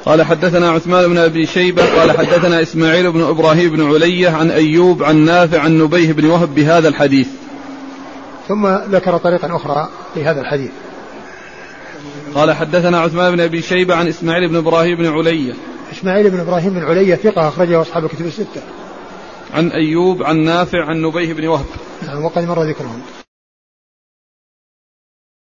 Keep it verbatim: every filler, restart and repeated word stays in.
قال حدثنا عثمان بن أبي شيبة قال حدثنا إسماعيل بن إبراهيم بن علية عن أيوب عن نافع عن نبيه بن وهب بهذا الحديث. ثم ذكر طريقا أخرى لهذا الحديث. قال حدثنا عثمان بن أبي شيبة عن إسماعيل بن إبراهيم بن علية. إسماعيل بن إبراهيم بن علية ثقة أخرجه أصحاب الكتب الستة. عن أيوب عن نافع عن نبيه بن وهب. وقد مر ذكرهم.